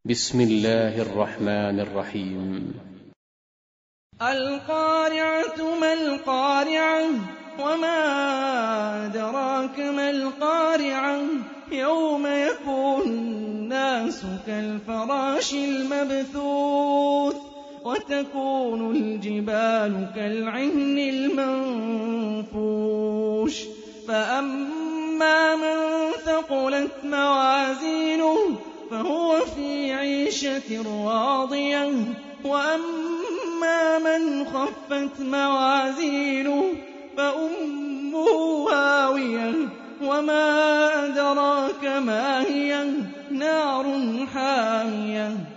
بسم الله الرحمن الرحيم. القارعة ما القارعة وما أدراك ما القارعة يوم يكون الناس كالفراش المبثوث وتكون الجبال كالعهن المنفوش فأما من ثقلت موازينه فهو في عيشة راضية وأما من خفت موازينه فأمه هاوية وما أدراك ما هي نار حامية